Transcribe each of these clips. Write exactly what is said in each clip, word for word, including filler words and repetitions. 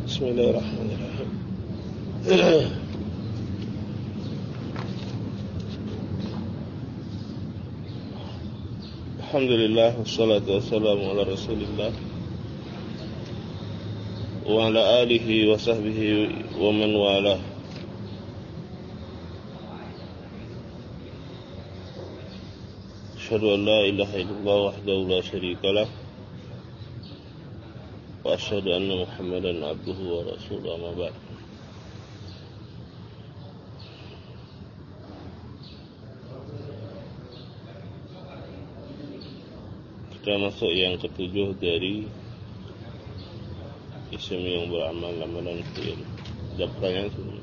Bismillahirrahmanirrahim. Alhamdulillah, wassalatu wassalamu ala Rasulillah wa ala alihi wa sahbihi wa man walah. Asyhadu an la ilaha illallah wahdahu la syarika lah wa asyhadu anna Muhammadan abduhu wa rasuluhu, amma ba'd. Kita masuk yang ketujuh dari isim yang beramal amalan fi'il. Ada pertanyaan sebelumnya?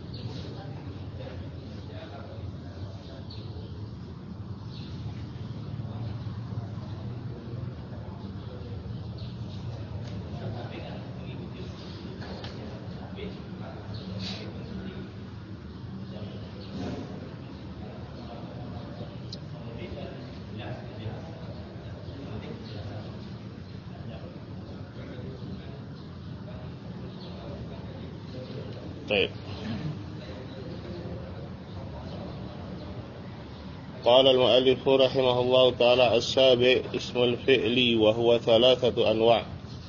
قال المؤلف رحمه الله تعالى: السابع اسم الفعل وهو ثلاثة أنواع.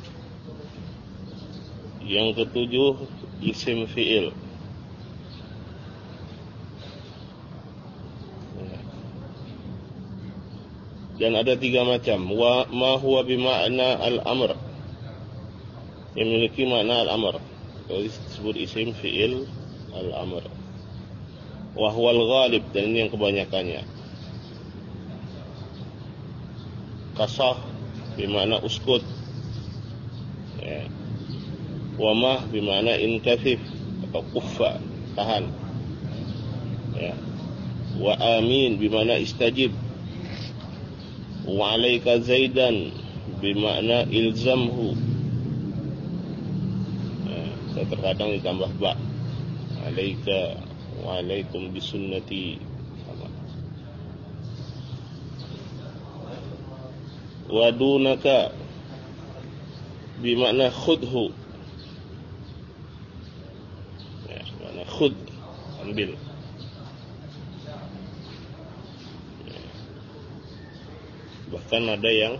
Yang ketujuh isim fi'il. Dan ada tiga macam. Wa ma huwa bima'na al-amr, yang memiliki makna al-amr, itu disebut isim fi'il al-amr. Wa huwa al-ghalib, dan ini yang kebanyakannya. Kasah bermakna uskut, ya. Wamah bermakna inkasif atau kuffa, tahan, ya. Wa amin bermakna istajib. Wa alaika zaidan bermakna ilzamhu, ya. Terkadang ditambah ba, alaika wa alaikum bisunnati. Wadunaka bermakna khudhu, ya, bermakna khud, ambil, ya. Bahkan ada yang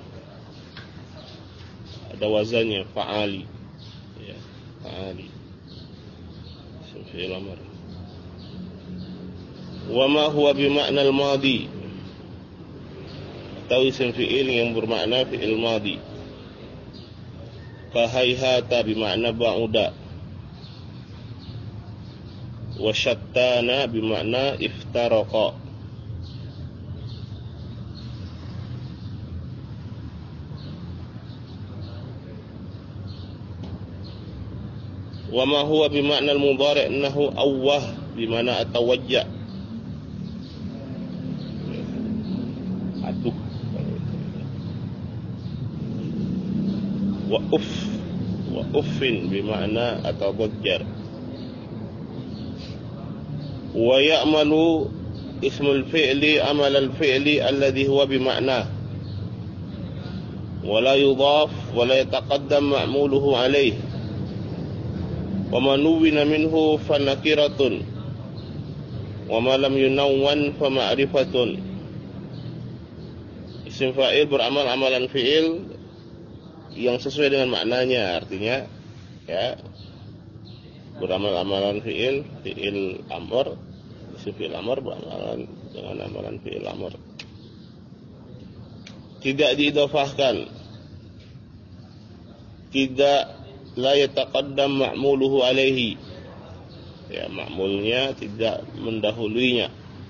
ada wazannya fa'ali, ya, fa'ali, fi'il amr. Wa ma huwa bimakna al-madi, atau isim fi'il yang bermakna fi'il madi. Fahaihata bermakna ba'uda. Wa syattana bermakna iftaraqa. Wa ma huwa bimakna al-mudhari' annahu awwah bermakna atawajja. Aduh. Wa uff, wa uffin bermakna atadajjar. Wa ya'malu ismul fi'li amal al-fi'li alladhi huwa bimakna wa la yudhaf wa la yataqaddam ma'muluhu alayh. Wa ma nuwwina minhu fa nakiratun wa ma lam yunawwan fa ma'rifatun. Isim fa'il beramal amalan fi'il yang sesuai dengan maknanya, artinya, ya, beramal amalan fi'il, fi'il amr, isim fi'il amr beramalan dengan amalan fi'il amr. Tidak diidhafahkan, tidak, la yataqaddam ma'muluhu alaihi, ya, ma'mulnya tidak mendahuluinya.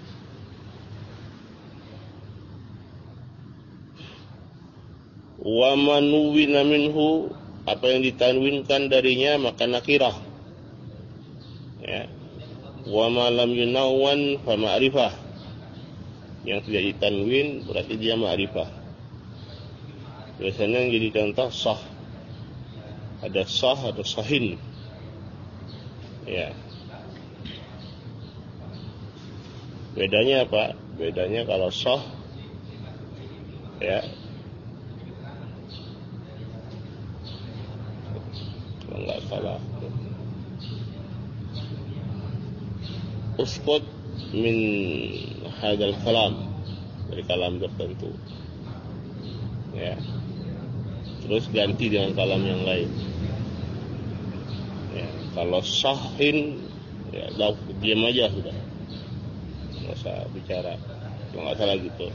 Wa manuwina minhu, apa yang ditanwinkan darinya maka nakirah, ya. Wa ma lam yunawwan fa ma'rifah, yang tidak ditanwin berarti dia ma'rifah. Biasanya yang jadi contoh sah, ada sah, ada sahin, ya. Bedanya apa? Bedanya kalau sah, ya, kalau nggak salah uskut min hadal kalam, dari kalam tertentu. Ya. Terus ganti dengan kalam yang lain. Ya, kalau sahin, ya diam aja sudah, nggak usah bicara, nggak salah gitu.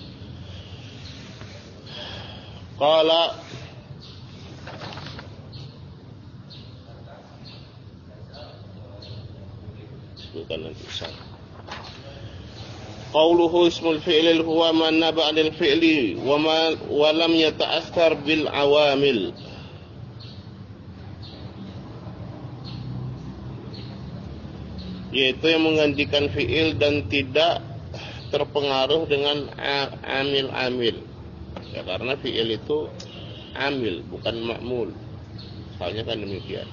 Qala bukan nanti sah. Qauluhu ismul fi'lil huwa man naba 'anil fi'li wa ma wa lam yata'athar bil awamil. Yaitu yang menggantikan fi'il dan tidak terpengaruh dengan amil-amil. Ya, karena fi'il itu amil, bukan ma'mul. Asalnya kan demikian.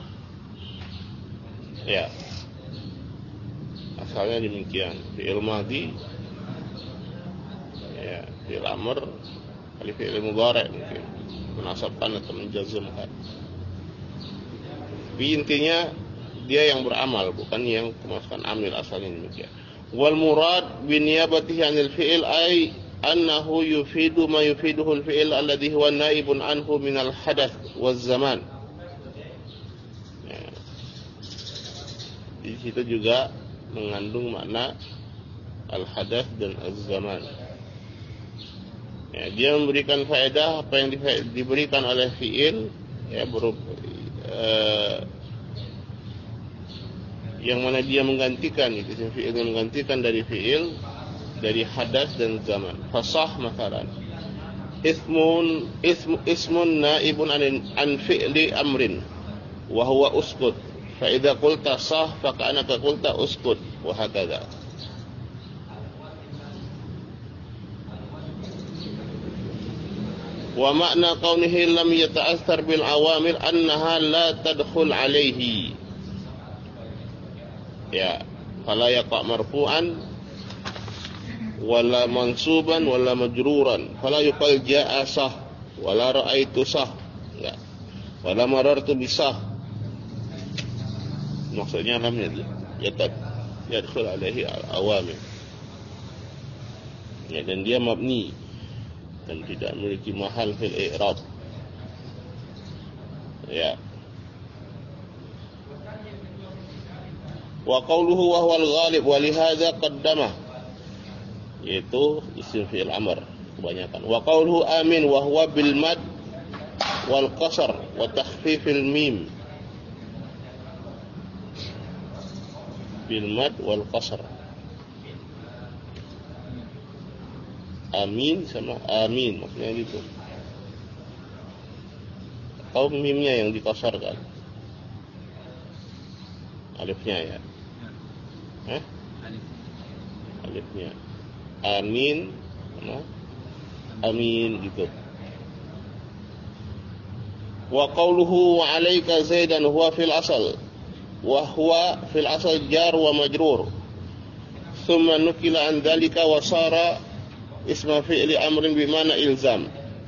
Ya. Asalnya demikian. Fi'il madhi, ya, fi'il amr, kali fi'il mudhari' mungkin menasabkan atau menjazmkan. Tapi intinya dia yang beramal, bukan yang kemasukan amil, asalnya demikian. Wal murad bi niyabatihi 'anil fi'il ay annahu yufidu ma yufiduhu al-fi'il alladhi huwa naibun anhu min al-hadath waz zaman. Ya. Di situ juga mengandung makna al-hadath dan az-zaman. Ya, dia memberikan faedah apa yang diberikan oleh fi'il, ya, berupa uh, yang mana dia menggantikan, itu fi'il menggantikan dari fi'il, dari hadas dan zaman. Fasah masalan ismun ism, ismun naibun an, an fi'li amrin wa huwa uskut, fa idza qulta sah fa ka'annaka qulta uskut, wa hakadha. Wa makna kaunihi lam yata'athar bil awamil annaha la tadkhul alaihi. Ya, fala yaqa marfu'an wala mansuban wala majruran, fala yuqal jaa sah wala ra'aitu sah, ya, wala marartu bisah. Maksudnya lam yatad yadkhul alaihi al-awamil. Ya, dan dia mabni dan tidak memiliki mahal fil i'rab. Ya. Wa qawluhu wa huwa al-ghalib wa lihadza qaddamah, yaitu isim fi'il amr kebanyakan. Wa qawluhu amin wa huwa bil mad wal qasr wa takhfifil mim, bil mad wal qasr. Amin sama amin maksudnya gitu. Atau mimnya yang dikasarkan, alifnya ya. Hah? Alifnya. Amin, mana? Amin gitu. Wa qawluhu wa 'alaika zaidan huwa fil asal wa huwa fil asal jar wa majrur. Thumma nukila an dzalika wa sara isma fi'li amrin bi mana ilzam.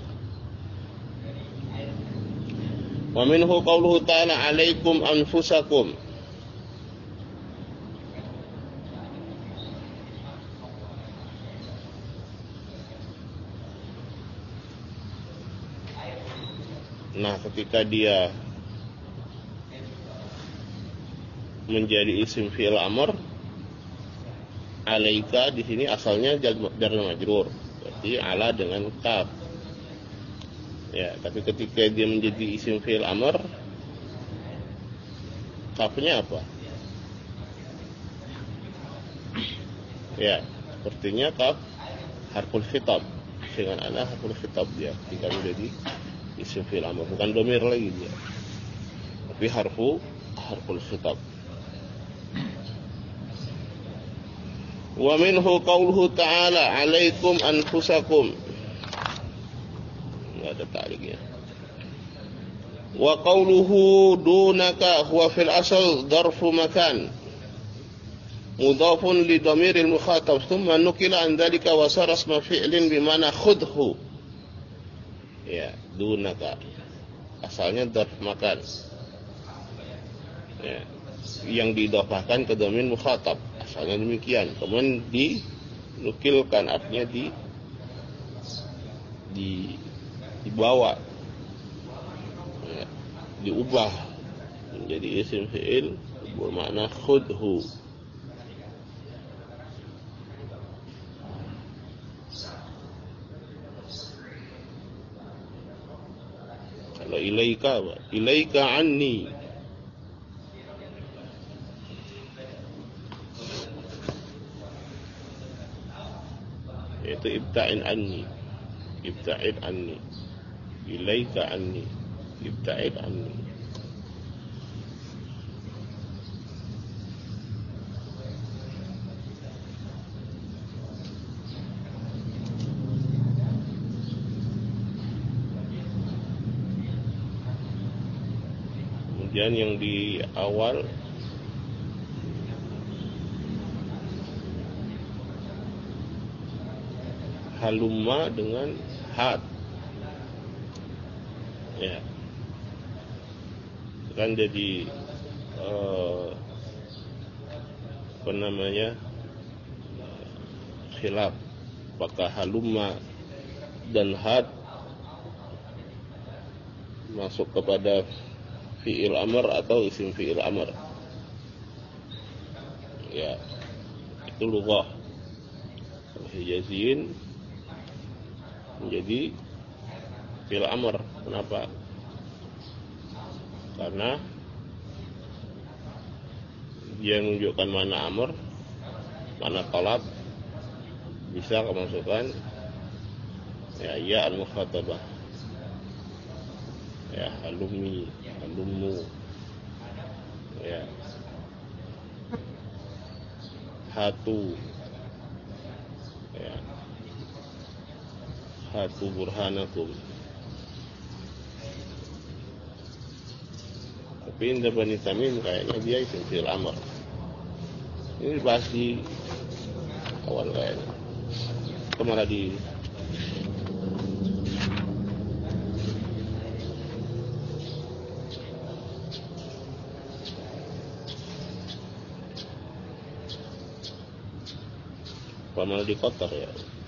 Wa minhu qawluhu ta'ala 'alaikum anfusakum. Nah, ketika dia menjadi isim fi'il amr, alaika di sini asalnya jar dan majrur, berarti ala dengan kaf. Ya, tapi ketika dia menjadi isim fi'il amr, kafnya apa? Ya, sepertinya kaf harful khitab, dengan ala harful khitab dia ketika menjadi isim fi'il amr, bukan domir lagi dia, tapi harfu harful khitab. Wa minhu qawluhu ta'ala 'alaikum anfusakum, enggak ada ta'liqnya. Wa qawluhu dunaka huwa fil asal darfu makan mudhafun li dhamiril mukhatab thumma nukila an dhalika wa sara isma fi'lin bi mana khudhu. Ya, dunaka asalnya darf makan, ya, yang diidhafahkan ke dhamir mukhatab, asalnya demikian, kemudian dinukilkan, artinya di di dibawa, ya, diubah menjadi isim fi'il bermakna khudhu. Kalau ilaika apa? Ilaika anni. Itu ibta'in anni. Ibta'id anni. Ilaika anni. Ibta'id anni. Kemudian yang di awal halumma dengan had, ya, kan jadi uh, apa namanya khilaf, apakah halumma dan had masuk kepada fi'il amr atau isim fi'il amr. Ya, itu lughah. Hijaziyin menjadi fi'il amr. Kenapa? Karena dia menunjukkan mana amr, mana talab, bisa kemasukan ya ya al-mukhatabah, ya halumi, halumu, ya hatu, ya hatu burhanakum. Tapi indah Bani Tamim kayaknya dia isim fi'il amr. Ini dibahas di awal kayaknya. Kemarin di malah di kotor ya.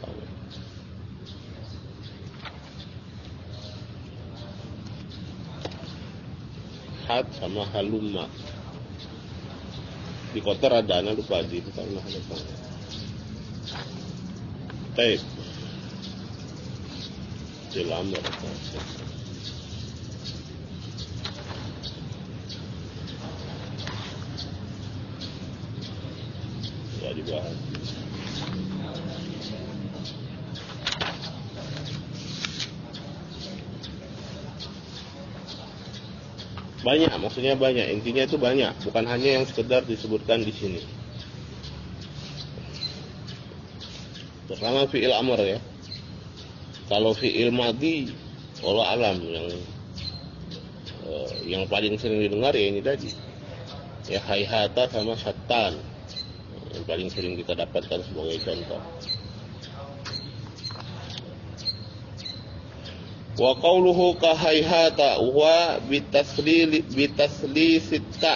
Had sama halumma di kotor ada, anak lupa di itu karena ada sama. Baik, dilamar ya dibahas. Banyak, maksudnya banyak. Intinya itu banyak, bukan hanya yang sekedar disebutkan di sini. Pertama fi'il amr ya. Kalau fi'il madhi, Allah alam yang uh, yang paling sering didengar ya ini tadi. Ya hayhata sama syattan. Yang paling sering kita dapatkan sebagai contoh. Wa qawluhu ka hayhata wa bitaslil bitaslisit ta.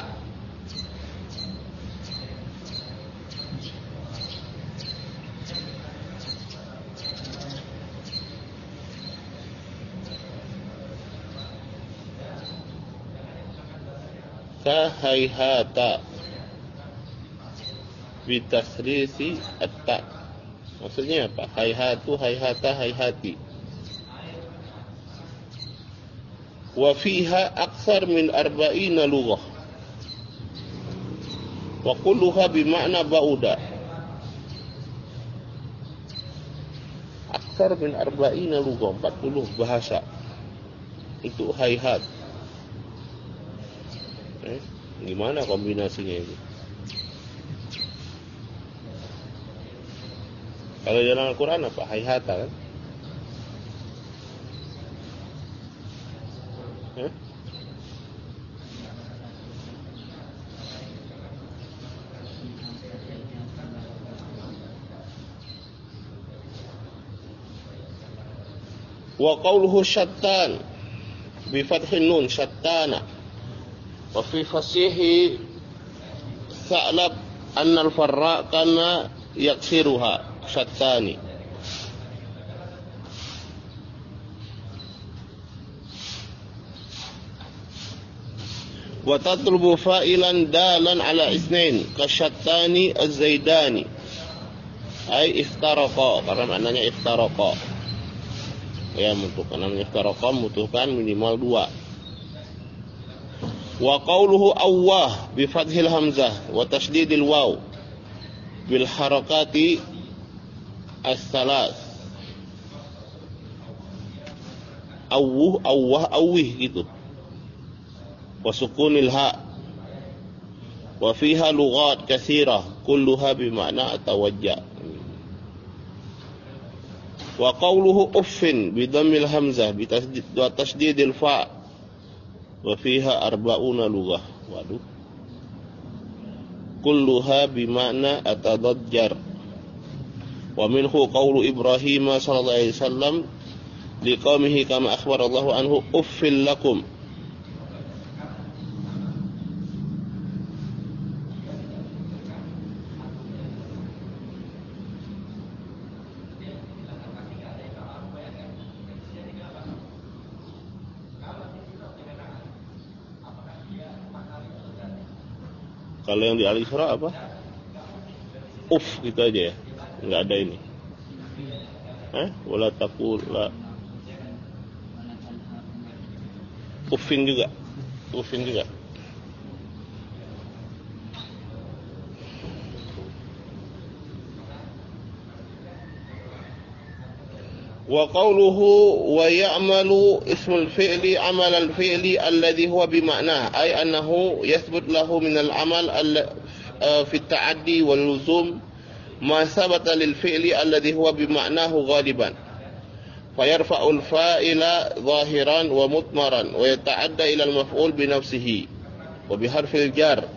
Ka hayhata bitaslisi at-ta. Maksudnya apa? Hayhatu, hayhata, hayhati. Wa fiha aktsar min arba'ina lughah. Wa kulluha bima'na ba'uda. Aktsar min arba'ina lughah, empat puluh bahasa. Itu hayhat. Eh, gimana kombinasinya ini? Kalau dalam Al-Quran apa? Hayhata kan? Eh? Wa qawluhu syattan bi fathin nun syattana wa fi fasihi sa'lab annal farra kana yaksiruha syattani. Wa tatlubu fa'ilan dalan ala isnain kasyattani az-zaidani ay iftaraqa, karena maknanya iftaraqa ya, membutuhkan namanya iftaraqa membutuhkan minimal dua. Wa qawluhu awwah bi fathil hamzah wa tasydidil waw bil harakati as-salas, awwuh awwah awwih gitu, wa sukunil ha, wa fiha lughat katsirah kulluha bi ma'na atawajja. Wa qawluhu uffin bi dhammil hamzah bi tasdid wa tasdidil fa wa fiha arba'una lughah. Waduh, kulluha bi ma'na atadajjar. Wa minhu qawlu Ibrahim sallallahu alaihi wasallam liqaumihi kama akhbarallahu anhu uffil lakum. Kalau yang di Al-Isra apa? Uf gitu aja ya, nggak ada ini. Hah? Wala taqul la. Ufin juga, ufin juga. Wa qawluhu wa ya'malu ismul fi'li amal al-fi'li alladhi huwa bima'nah, ay annahu yathbut lahu min al-amal fi at-ta'addi wal luzum ma thabata lil fi'li alladhi huwa bima'nahu ghaliban fayarfa'u al-fa'ila zahiran wa mutmaran wa yata'adda ila al-maf'ul bi nafsihi wa bi harfil jar,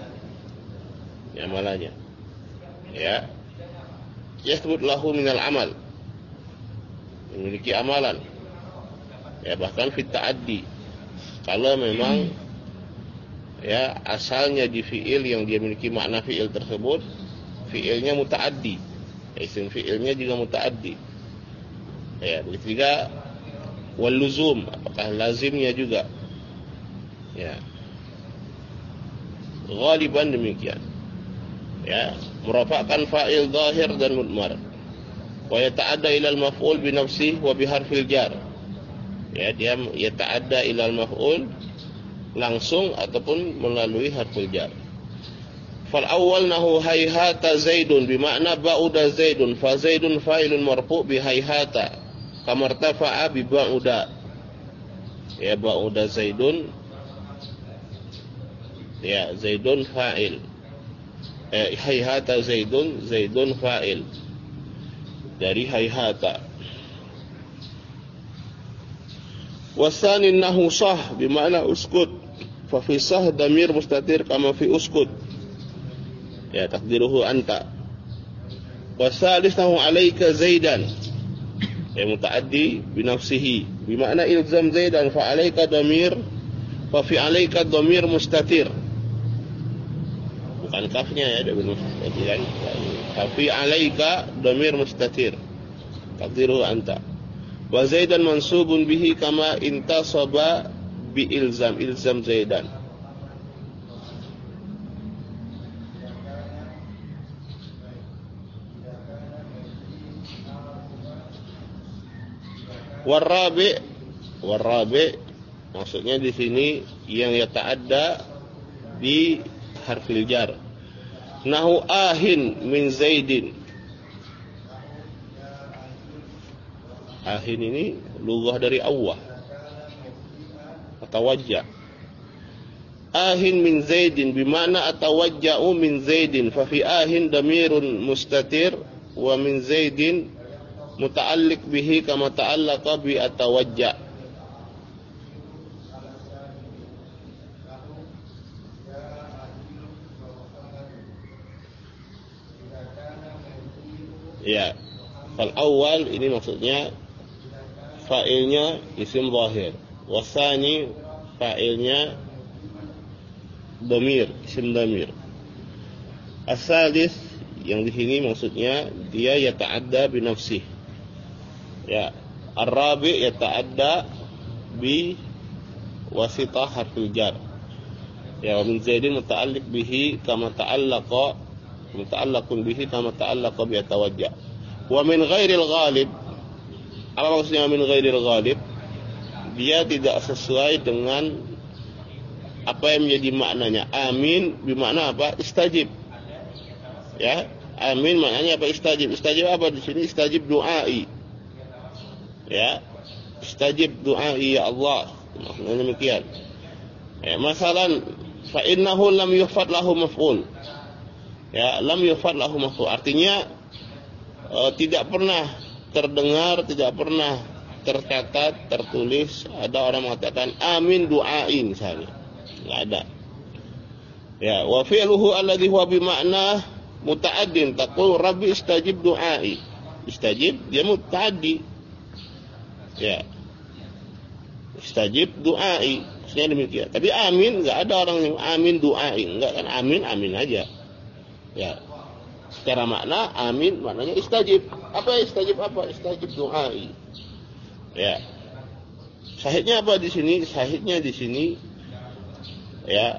ya malanya ya, yathbut lahu min al-amal, memiliki amalan ya, bahkan fit ta'addi kalau memang ya asalnya di fi'il yang dia memiliki makna fi'il tersebut fi'ilnya muta'addi ya, isim fi'ilnya juga muta'addi ya, begitu juga wal luzum, apakah lazimnya juga ya, ghaliban demikian ya, merafa'kan fa'il zahir dan mudmar, wa yata'adda ila al-maf'ul bi nafsihi wa bi harfil jar ya, dia yata'adda ila al-maf'ul langsung ataupun melalui harful jar. Fal awwal nahu hayhata zaidun bi makna ba'uda zaidun, fa zaidun fa'ilun marfu' bi hayhata kama irtafa'a bi ba'uda ya, ba'uda zaidun ya, zaidun fa'il eh, hayhata zaidun, zaidun fa'il dari hayhata. Wasani nahu sah bimakna uskut, fa fi sah damir mustatir kama fi uskut ya, takdiruhu anta. Wasalis nahu alaika zaidan ya, mutaaddi bi nafsihi bimakna ilzam zaidan, fa alaika damir, fa fi alaika damir mustatir, bukan kafnya ya, ada mustatir kan, fa fi alaika damir mustatir takdiruhu anta. Wa zaidan mansubun bihi kama intasaba bi ilzam, ilzam zaidan. Warabi, warabi maksudnya di sini yang yata'adda bi harfil jar. Nahu ahin min zaidin, ahin ini lughah dari awwah atawajja. Ahin min zaidin bimana atawajja'u min zaidin, fa fi ahin damirun mustatir wa min zaidin muta'alliq bihi kama ta'allaqa bi atawajja. Ya, fal awal ini maksudnya fa'ilnya isim zahir, wasani fa'ilnya dhamir, isim dhamir. As-salis, yang di sini maksudnya dia yata'adda bi nafsih. Ya, ar-rabi yata'adda bi wasitah harfil jar. Ya, wa min zaidin muta'alliq bihi kama ta'allaqa muta'allaqun bihi kama ta'allaqa bi atawajja. Wa min ghairil ghalib, apa maksudnya min ghairil ghalib? Dia tidak sesuai dengan apa yang menjadi maknanya. Amin bermakna apa? Istajib. Ya, amin maknanya apa? Istajib. Istajib apa di sini? Istajib du'ai. Ya, istajib du'ai ya Allah. Maksudnya demikian. Ya, masalan fa innahu lam yufad lahu maf'ul. Ya, lam yufad lahu maf'ul. Artinya uh, tidak pernah terdengar, tidak pernah tercatat, tertulis ada orang mengatakan amin du'ai misalnya. Enggak ada. Ya, wa fi'luhu alladhi huwa bi ma'na muta'addin, taqul rabbi istajib du'ai. Istajib dia muta'addi. Ya. Istajib du'ai, maksudnya demikian. Tapi amin enggak ada orang yang amin du'ai, enggak kan, amin amin aja. Ya. Secara makna amin maknanya istajib. Apa istajib apa? Istajib du'ai. Ya. Sahihnya apa di sini? Sahihnya di sini ya.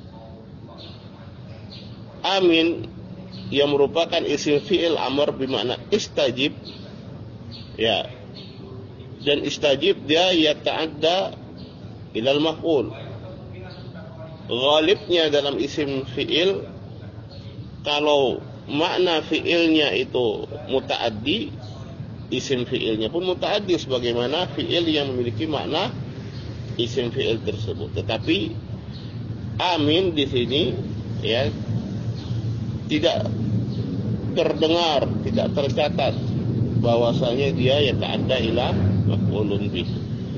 Amin yang merupakan isim fi'il amr bermakna istajib. Ya. Dan istajib dia yata'adda ilal maf'ul. Ghalibnya dalam isim fi'il, kalau makna fi'ilnya itu muta'addi, isim fi'ilnya pun muta'addi sebagaimana fi'il yang memiliki makna isim fi'il tersebut. Tetapi amin di sini ya tidak terdengar, tidak tercatat bahwasanya dia yata'adda ila maf'ulun bih.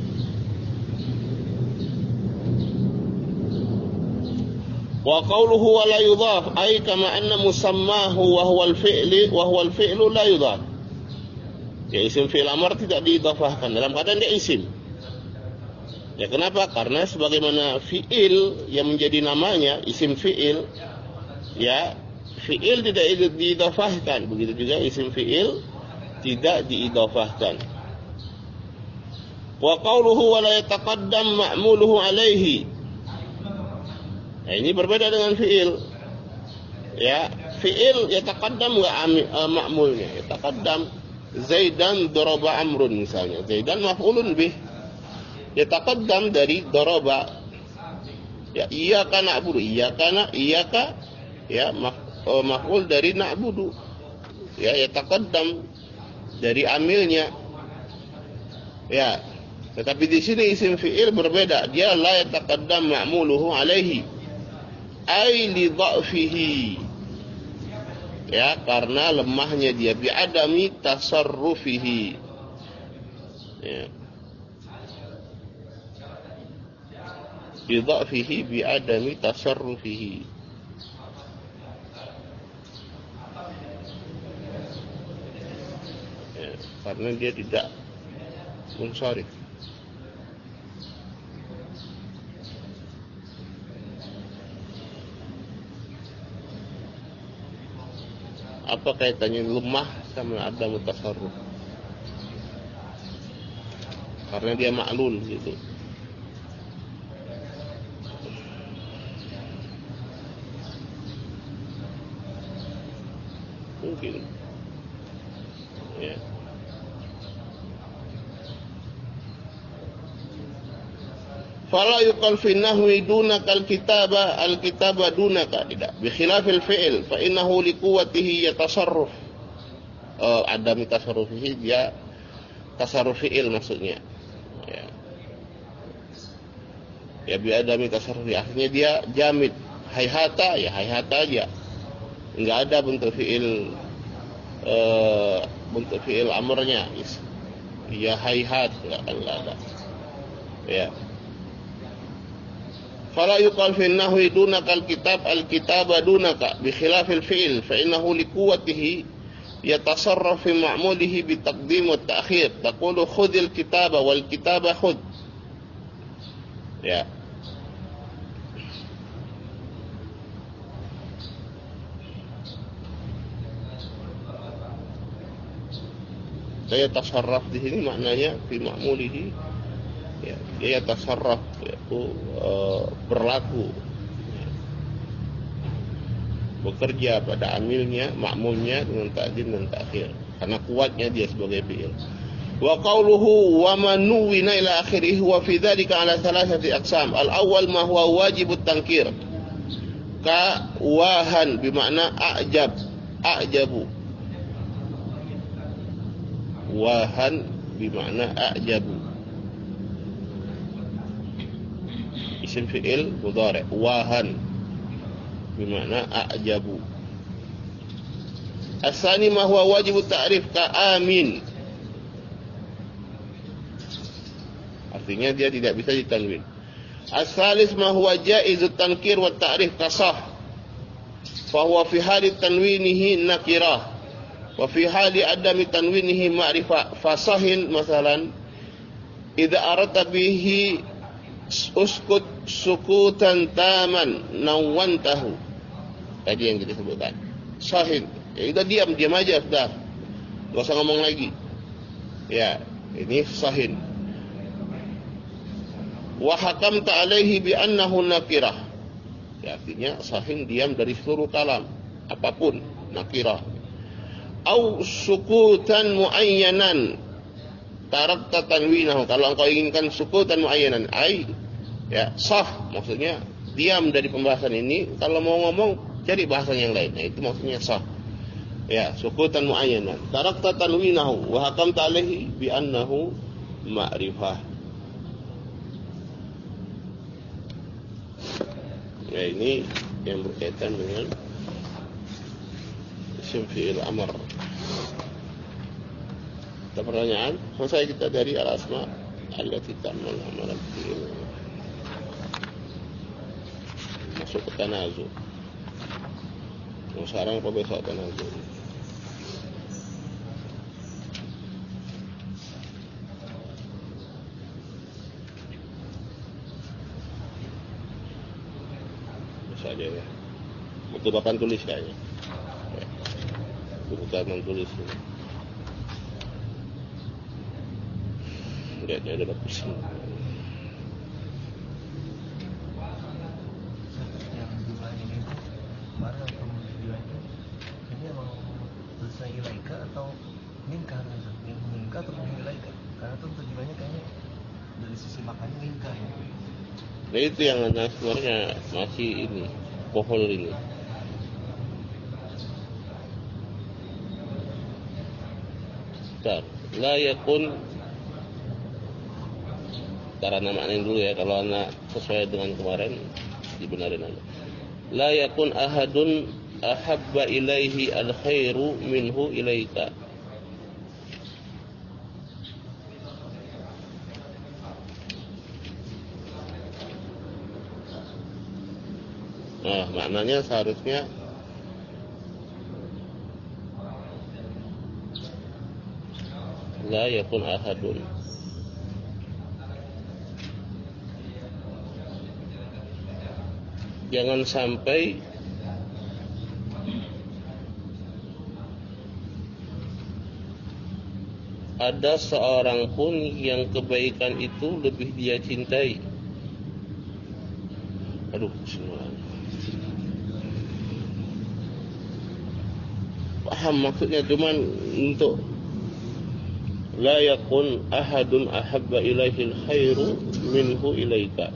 Wa qawluhu wa la yudhaf ay kama anna musammahu wa huwa al-fi'li wa huwa al-fi'lu la yudhaf. Ya, isim fi'il amr tidak diidhafahkan dalam keadaan dia isim. Ya, kenapa? Karena sebagaimana fi'il yang menjadi namanya isim fi'il, ya, fi'il tidak diidhafahkan, begitu juga isim fi'il tidak diidhafahkan. Wa qawluhu wa la yataqaddam ma'muluhu alaihi. Nah, ini berbeda dengan fi'il. Ya, fi'il yataqaddam enggak uh, ma'mulnya. Yataqaddam Zaidan daraba Amrun misalnya. Zaidan maf'ulun bih. Yataqaddam dari daraba. Ya, iyyaka na'budu, iyyaka na iyyaka ya maf, uh, maf'ul dari na'budu. Ya, yataqaddam dari amilnya. Ya. Tetapi di sini isim fi'il berbeda. Dia la yataqaddam ma'muluhu alaihi. Ai li dha'fihi. Ya, karena lemahnya dia, bi adami tasarrufihi. Ya. Bi dha'fihi bi adami tasarrufihi. Ya, karena dia tidak munsharif. Apa kaitannya lemah sama ada mutasarruf? Karena dia ma'lul gitu. Mungkin. Ya. Fala yuqal fi nahwi dunaka al-kitaba al-kitaba dunaka, tidak. Bi khilafil fi'il fa innahu li quwwatihi yatasarruf. Oh, ada tasarrufihi, dia tasarruf fi'il maksudnya. Ya. Ya, bi adami tasarrufi, artinya dia jamid. Hayhata ya hayhata aja. Enggak ada bentuk fi'il uh, bentuk fi'il amrnya. Ya hayhat, enggak ada. Ya. Fala yuqal fi an-nahwi dunaka al-kitab al-kitaba dunaka bi khilafil fi'il fa innahu li quwwatihi yatasarraf fi ma'mulihi bi taqdim wa ta'khir. Taqulu khudhil kitaba wal kitaba khudh. Ya. Saya tasarraf di sini maknanya fi ma'mulihi, ya, dia tasarraf, yaitu uh, berlaku, ya, bekerja pada amilnya, ma'mulnya dengan ta'dil dan ta'khir, karena kuatnya dia sebagai fi'il. Wa qawluhu wa man nuwina ila akhirih wa fi dzalika ala thalathati aqsam. Al-awwal ma huwa wajibut tankir, ka wahan bimakna a'jab, a'jabu. Wahan bimakna a'jabu, isim fi'il mudhari'. Wahan bimakna a'jabu. As-tsani ma huwa wajibut ta'rif, ka amin, artinya dia tidak bisa ditanwin. As-salis ma huwa jaizut tankir wa ta'rif, ka sah, fa huwa fi hali tanwinihi nakirah wa fi hali adami tanwinihi ma'rifah. Fasahin masalan idza arata bihi uskut sukutan taman nawantahu, tadi yang kita sebutkan. Sahin, ya udah diam, diam aja sudah, enggak usah ngomong lagi, ya, ini sahin. Wa hakamta alaihi bi annahu nakirah, ya, artinya sahin diam dari seluruh kalam apapun, nakirah. Au sukutan muayyanan tarakta tanwinahu, kalau engkau inginkan sukutan muayyanan, ai, ya, sah, maksudnya diam dari pembahasan ini, kalau mau ngomong cari bahasan yang lain. Nah, itu maksudnya sah, ya, sukutan muayyanan tarakta tanwinahu wa hakamta alaihi bi annahu ma'rifah. Ya, ini yang berkaitan dengan isim fi'il amr. Ada pertanyaan? Selesai kita dari al-asma allati ta'mal amalan fi'il. Masuk ke tanazu. Mau sekarang apa besok tanazu? Bisa aja ya. Buku papan tulis kayaknya. Buku papan tulis. Lihat dia ada pusing. Yang dua ini kemarin atau dua itu ini emang selesai ilaika atau minka, yang minka atau ilaika, karena tuh tujuannya kayaknya dari sisi makannya minka ya. Nah, itu yang sebenarnya masih ini pohon ini. Bentar, la yakun, karena maknain dulu ya, kalau anak sesuai dengan kemarin dibenarin aja. La yakun ahadun ahabba ilaihi al-khairu minhu ilaika. Nah, maknanya seharusnya la yakun ahadun. Jangan sampai ada seorang pun yang kebaikan itu lebih dia cintai. Aduh, bismillah. Paham maksudnya, cuman untuk la yakun ahadun ahabba ilaihil khairu minhu ilaika.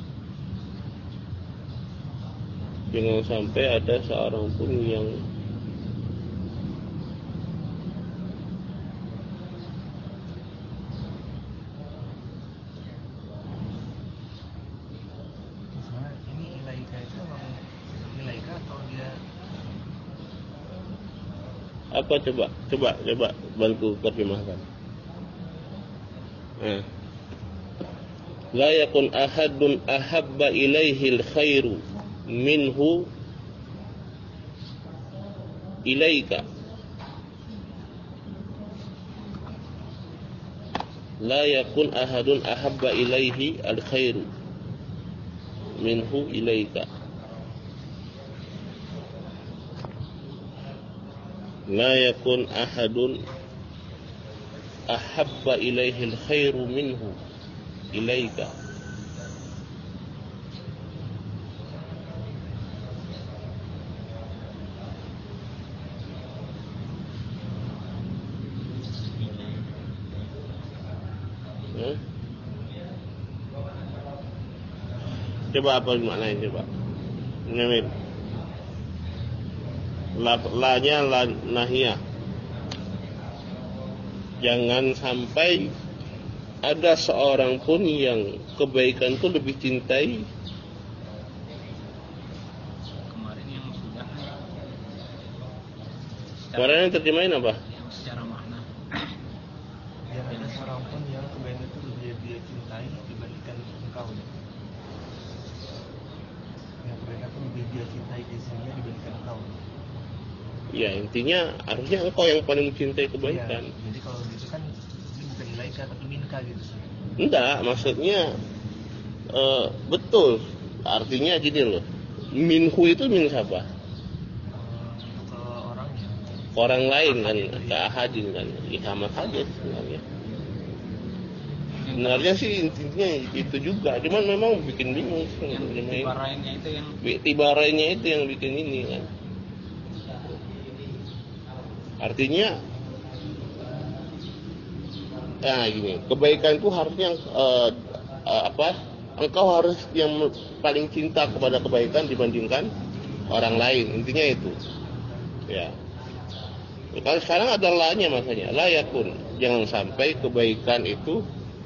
Jangan sampai ada seorang pun yang ini ilaika itu memang ilaika atau dia apa, coba coba coba bantu terjemahkan. Nah, la yakun ahadun ahabba ilaihil khairu minhu ilaika. La yakun ahadun ahabba ilaihi al khairu minhu ilaika. La yakun ahadun ahabba ilaihil khairu minhu ilaika. Hmm? Coba apa maknanya coba? Nyamin. La, la-nya la nahiyah. Jangan sampai ada seorang pun yang kebaikan itu lebih cintai. Kemarin yang sudah. Kemarin yang terjemahin apa? Yang secara makna. Jangan ada seorang pun yang kebaikan itu lebih dia cintai dibandingkan engkau. Yang kebaikan itu lebih dia cintai dirinya dibandingkan engkau. Ya intinya harusnya engkau yang paling mencintai kebaikan. Ya, jadi kalau gitu kan ini bukan ilaika tapi minka gitu. Enggak, maksudnya uh, betul. Artinya gini loh. Minhu itu min siapa? Ke orangnya. Orang lain kan, ke ahadin kan. Ya sama saja sebenarnya. Sebenarnya sih intinya itu juga. Cuman memang bikin bingung. Yang tibarainya itu yang Tibarainya itu yang bikin ini kan. Artinya, nah gini, kebaikan itu harusnya uh, uh, apa? Engkau harus yang paling cinta kepada kebaikan dibandingkan orang lain. Intinya itu, ya. Kalau sekarang ada la-nya makanya, la yakun. Jangan sampai kebaikan itu,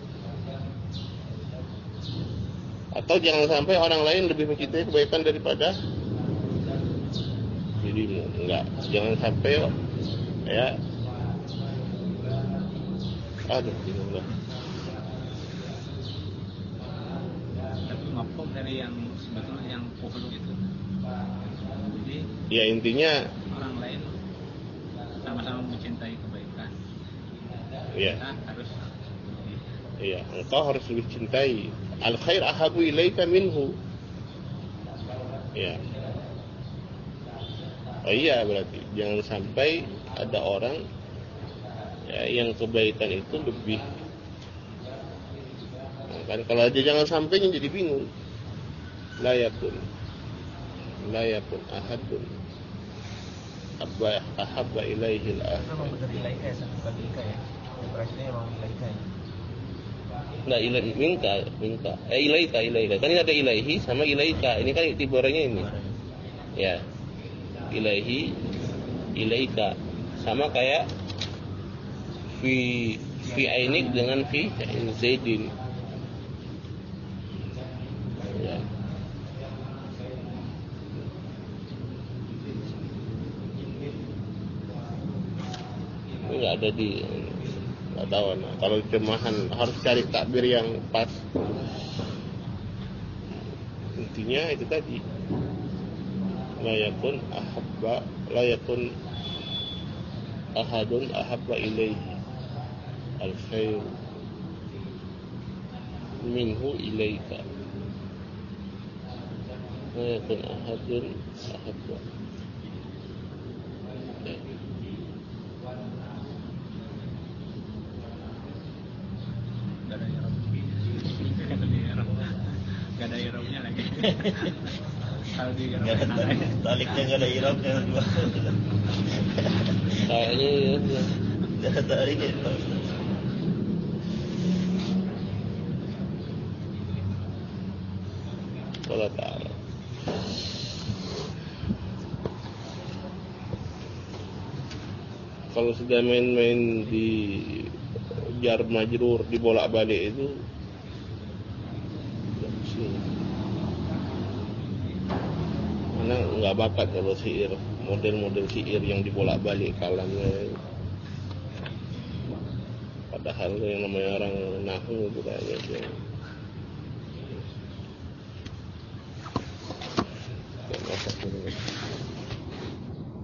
atau jangan sampai orang lain lebih mencintai kebaikan daripada dirimu. Enggak, jangan sampai. Ya, aduh, bingung. tapi mafhum dari yang sebetulnya yang pokok itu. Jadi Ya intinya, orang lain sama-sama mencintai kebaikan. ya, Kita harus. ya, engkau harus lebih cintai. Al khair ahabu ilaika minhu. Ya. Oh iya berarti jangan sampai ada orang ya, yang kebaikan itu lebih. Nah, kan kalau aja jangan sampai jadi bingung. La yakun, la yakun ahadun abba ahabba ilaihil Itu akhir. memang benar ilaika ya, bukan minka ya. Berarti memang ilaika ya. Nah ilai minka, minka. Eh ilaika, ilaika. Kan ini ada ilaihi sama ilaika. Ini kan tibaranya ini. Ya. Ilaihi, ilaika. Sama kayak fi fi ainik dengan fi zaidin. Ya. Ini nggak ada di, nggak tahu. Nah, kalau terjemahan harus cari takbir yang pas. Intinya itu tadi. La yakun ahabba, la yakun ahadun ahabba ilaihi al-khair minhu ilaika. La yakun ahadun ahabba. Gak ada irob. Gak ada irob. Gak ada irobnya lagi. Kalau di irob Taliknya nggak ada irobnya juga. Kayaknya ya. Nggak ada taliknya. Allah Ta'ala. Kalau sudah main-main di jar majrur, dibolak-balik itu karena nggak bakat kalau syair, model-model syair yang dibolak-balik kalamnya. Padahal yang namanya orang nahu itu kayaknya